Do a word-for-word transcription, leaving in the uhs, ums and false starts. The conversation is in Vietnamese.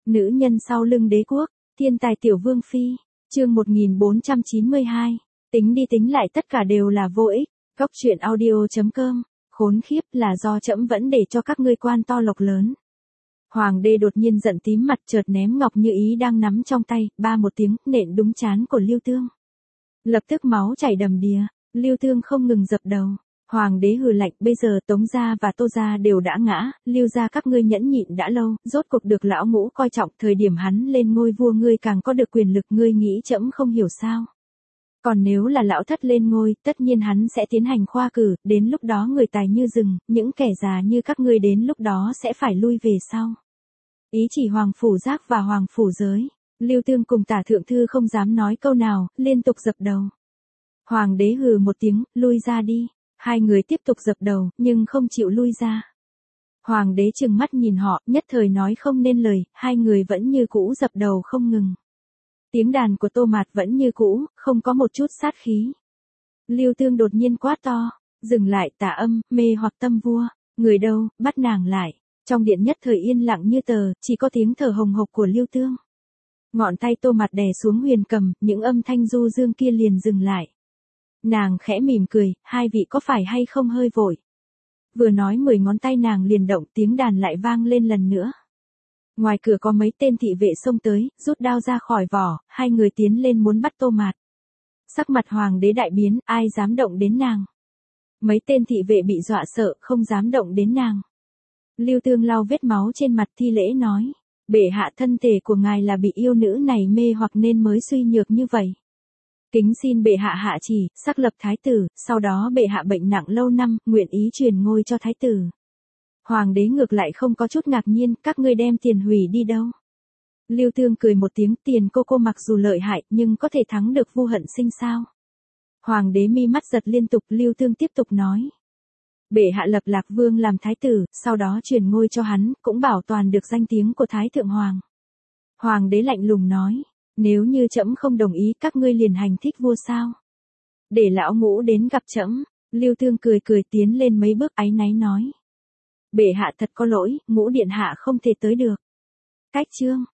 Nữ nhân sau lưng đế quốc, thiên tài tiểu vương phi, chương một nghìn bốn trăm chín mươi hai, tính đi tính lại tất cả đều là vô ích, góc truyện audio chấm com, khốn khiếp là do trẫm vẫn để cho các ngươi quan to lộc lớn. Hoàng đế đột nhiên giận tím mặt chợt ném ngọc như ý đang nắm trong tay, ba một tiếng, nện đúng trán của Lưu Tương. Lập tức máu chảy đầm đìa, Lưu Tương không ngừng dập đầu. Hoàng đế hừ lạnh, bây giờ Tống gia và Tô gia đều đã ngã, Lưu gia các ngươi nhẫn nhịn đã lâu, rốt cuộc được lão ngũ coi trọng, thời điểm hắn lên ngôi vua ngươi càng có được quyền lực, ngươi nghĩ trẫm không hiểu sao? Còn nếu là lão thất lên ngôi, tất nhiên hắn sẽ tiến hành khoa cử, đến lúc đó người tài như rừng, những kẻ già như các ngươi đến lúc đó sẽ phải lui về sau. Ý chỉ Hoàng phủ Giác và Hoàng phủ Giới, Lưu Tương cùng Tả thượng thư không dám nói câu nào, liên tục dập đầu. Hoàng đế hừ một tiếng, lui ra đi. Hai người tiếp tục dập đầu, nhưng không chịu lui ra. Hoàng đế trừng mắt nhìn họ, nhất thời nói không nên lời, hai người vẫn như cũ dập đầu không ngừng. Tiếng đàn của Tô Mạt vẫn như cũ, không có một chút sát khí. Lưu Tương đột nhiên quát to, dừng lại, Tả Âm, mê hoặc tâm vua, người đâu, bắt nàng lại. Trong điện nhất thời yên lặng như tờ, chỉ có tiếng thở hồng hộc của Lưu Tương. Ngọn tay Tô Mạt đè xuống huyền cầm, những âm thanh du dương kia liền dừng lại. Nàng khẽ mỉm cười, hai vị có phải hay không hơi vội. Vừa nói mười ngón tay nàng liền động, tiếng đàn lại vang lên lần nữa. Ngoài cửa có mấy tên thị vệ xông tới, rút đao ra khỏi vỏ, hai người tiến lên muốn bắt Tô Mạt. Sắc mặt hoàng đế đại biến, ai dám động đến nàng. Mấy tên thị vệ bị dọa sợ, không dám động đến nàng. Lưu Tương lau vết máu trên mặt thi lễ nói, bệ hạ thân thể của ngài là bị yêu nữ này mê hoặc nên mới suy nhược như vậy. Kính xin bệ hạ hạ chỉ, sắc lập thái tử, sau đó bệ hạ bệnh nặng lâu năm, nguyện ý truyền ngôi cho thái tử. Hoàng đế ngược lại không có chút ngạc nhiên, các ngươi đem tiền hủy đi đâu. Lưu Tương cười một tiếng, tiền cô cô mặc dù lợi hại, nhưng có thể thắng được Vu Hận Sinh sao. Hoàng đế mi mắt giật liên tục, Lưu Tương tiếp tục nói. Bệ hạ lập Lạc Vương làm thái tử, sau đó truyền ngôi cho hắn, cũng bảo toàn được danh tiếng của Thái Thượng Hoàng. Hoàng đế lạnh lùng nói. Nếu như trẫm không đồng ý các ngươi liền hành thích vua sao? Để lão ngũ đến gặp trẫm. Lưu Tương cười cười tiến lên mấy bước áy náy nói. Bệ hạ thật có lỗi, ngũ điện hạ không thể tới được. Cách chương.